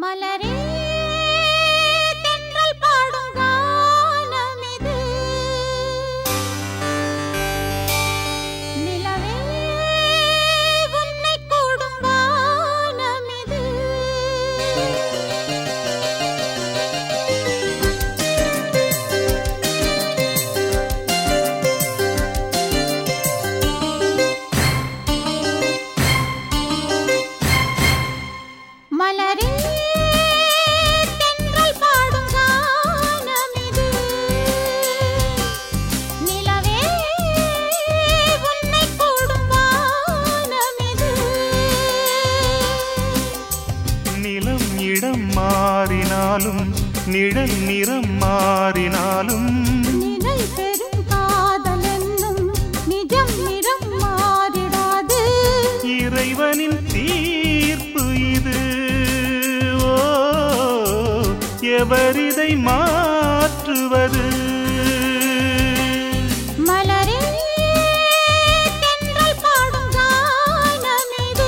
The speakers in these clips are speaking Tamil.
மலரே தென்றல் பாடும் கானம் இது. நிலவே உன்னை கூடும் வானம் இது. மலரே தென்றல் பாடும் கானம் இது. நிலவே உன்னை கூடும் வானம் இது. நிலம் இடம் மாறினாலும் நிழல் நிறம் மாறினாலும் நிழல் பெரும் காதல் என்னும் நிஜம் நிறம் மாறிடாது. இறைவனின் தீர்ப்பு இது. ஓ, எவரிதை மாற்றுவது? மலரே தென்றல் பாடும் கானம் இது.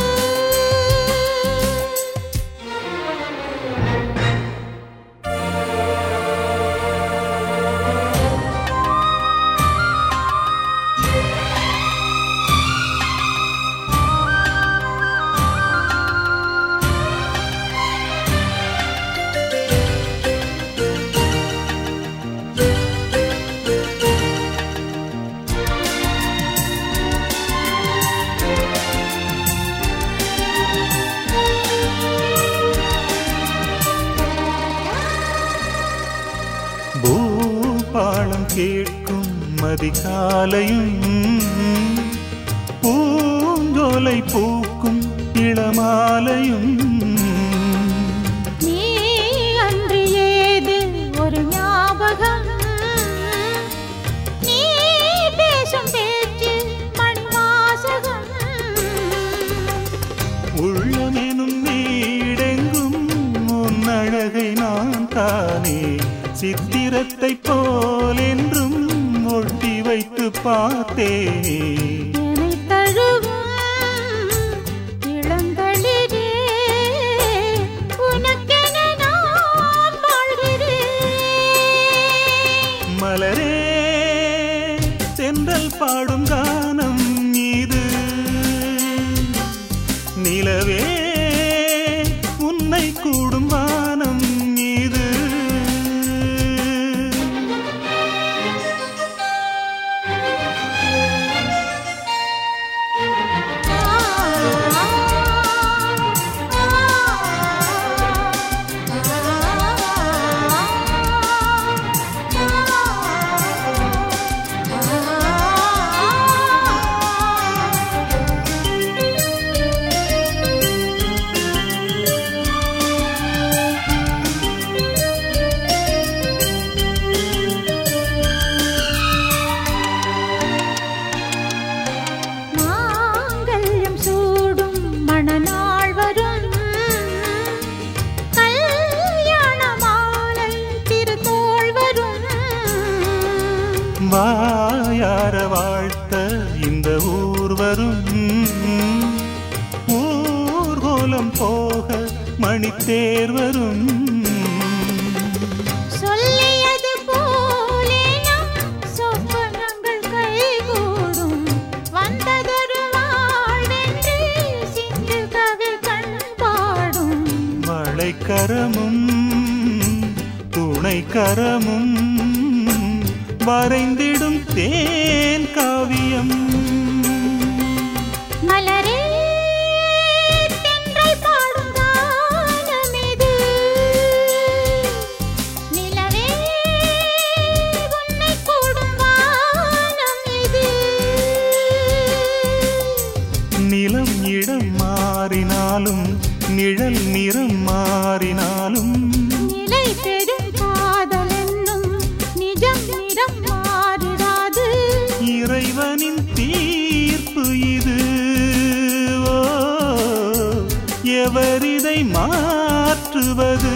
பூபாளம் கேட்கும் மதிகாலையும் பூஞ்சோலை பூக்கும் இளமாலையும் நீ அன்று ஏது ஒரு ஞாபகம். நீ பேசும் பேச்சு மணிவாசகம். உள்ளமெனும் வீடெங்கும் உன் அழகை நான் தானே சித்திரத்தை போல் என்றும் ஒட்டி வைத்து பார்த்தேனே. என்னை தழுவும் இளங்களிலே உனக்கென நான் வாழ்கிறேன். மலரே தென்றல் பாடும் கானம் இது. நிலவே உன்னை கூடும் வானம் இது. மாங்கல்யம் சூடும் மணநாள் வரும். கல்யாண மாலை திருத்தோள் வரும். வாயார வாழ்த்த இந்த ஊர் வரும். ஊர்கோலம் போக மணித்தேர் வரும். சொல்லியது போலே நம் சொப்பனங்கள் கைகூடும். வந்ததொரு வாழ்வென்று சிந்து கவி கண் பாடும். வளைக்கரமும் துணைக்கரமும் வரைந்திடும் தேன் காவியம். மலரே தென்றல் பாடும் கானம் இது. நிலவே உன்னை கூடும் வானம் இது. நிலம் இடம் மாறினாலும் நிழல் நிறம் மாறினாலும் நிலை பெரும் காதல் என்னும் நிஜம் நிறம் மாறிடாது. இறைவனின் தீர்ப்பு இது. ஓ, எவரிதை மாற்றுவது?